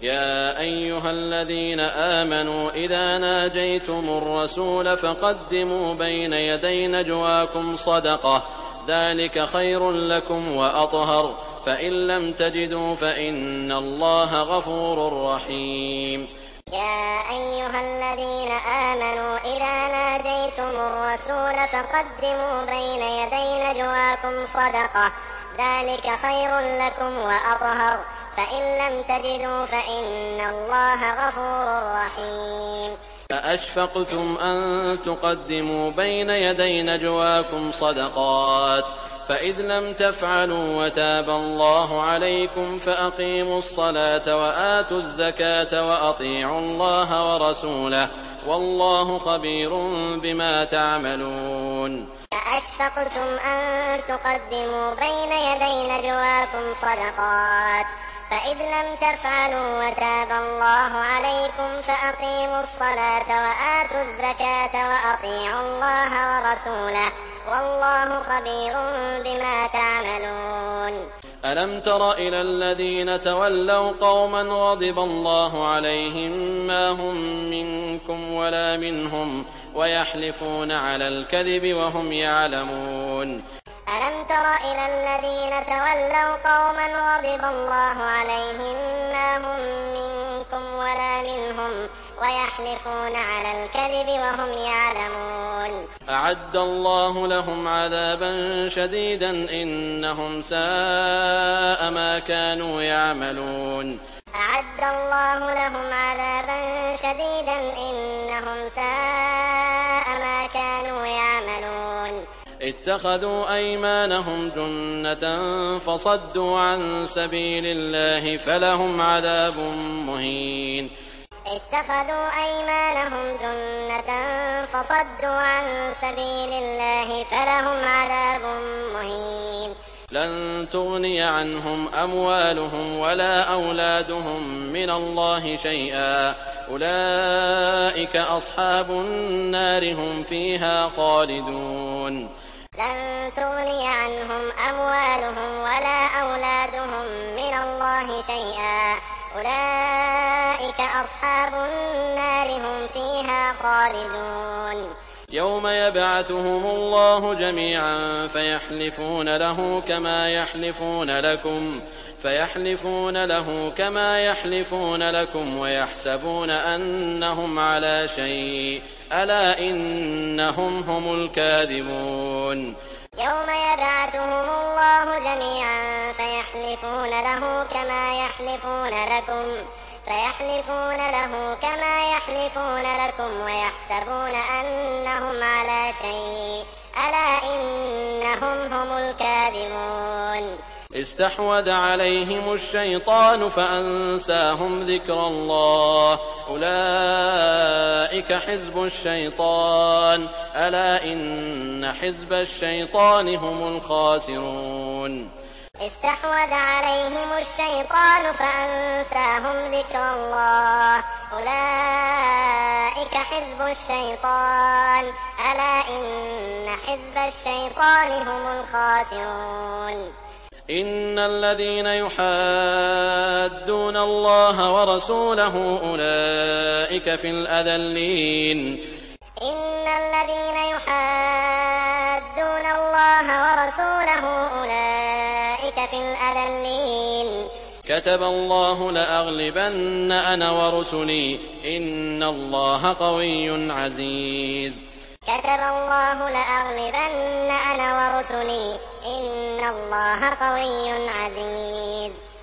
يا أيها الذين آمنوا إذا ناجيتم الرسول فقدموا بين يدي نجواكم صدقة ذلك خير لكم وأطهر فإن لم تجدوا فإن الله غفور رحيم. يا أيها الذين آمنوا إذا ناجيتم الرسول فقدموا بين يدي نجواكم صدقة ذلك خير لكم وأطهر فإن لم تجدوا فإن الله غفور رحيم. أأشفقتم أن تقدموا بين يدي نجواكم صدقات فإذ لم تفعلوا وتاب الله عليكم فأقيموا الصلاة وآتوا الزكاة وأطيعوا الله ورسوله والله خبير بما تعملون. أأشفقتم أن تقدموا بين يدي نجواكم صدقات فإذ لم تفعلوا وتاب الله عليكم فأقيموا الصلاة وآتوا الزكاة وأطيعوا الله ورسوله والله خبير بما تعملون. ألم تر إلى الذين تولوا قوما غضب الله عليهم ما هم منكم ولا منهم ويحلفون على الكذب وهم يعلمون. ألم تر إلى الذين تولوا قوما غضب الله عليهم ما هم منكم ولا منهم ويحلفون على الكذب وهم يعلمون. أعد الله لهم عذابا شديدا إنهم ساء ما كانوا يعملون. أعد الله لهم عذابا شديدا إنهم ساء ما كانوا يعملون. اتخذوا أيمانهم جنة فصدوا عن سبيل الله فلهم عذاب مهين. اتخذوا أيمانهم جنة فصدوا عن سبيل الله فلهم عذاب مهين. لن تغني عنهم أموالهم ولا أولادهم من الله شيئا أولئك أصحاب النار هم فيها خالدون. لن تغني عنهم أموالهم ولا أولادهم من الله شيئا أولئك أصحاب النار هم فيها خالدون. يوم يبعثهم الله جميعا فيحلفون له كما يحلفون لكم ويحسبون أنهم على شيء ألا إنهم هم الكاذبون. يوم يبعثهم الله جميعا فيحلفون له كما يحلفون لكم ويحسبون أنهم على شيء ألا إنهم هم الكاذبون. استحوذ عليهم الشيطان فأنساهم ذكر الله أولئك حزب الشيطان ألا إن حزب الشيطان هم الخاسرون. استحوذ عليهم الشيطان فأنساهم ذكر الله أولئك حزب الشيطان ألا إن حزب الشيطان هم الخاسرون. إن الذين يحادون الله ورسوله أولئك في الأذلين. إن الذين يحادون الله ورسوله أولئك في الأذلين. كتب الله لأغلبن أنا ورسلي إن الله قوي عزيز. كتب الله لأغلبن أنا ورسلي إن الله قوي عزيز.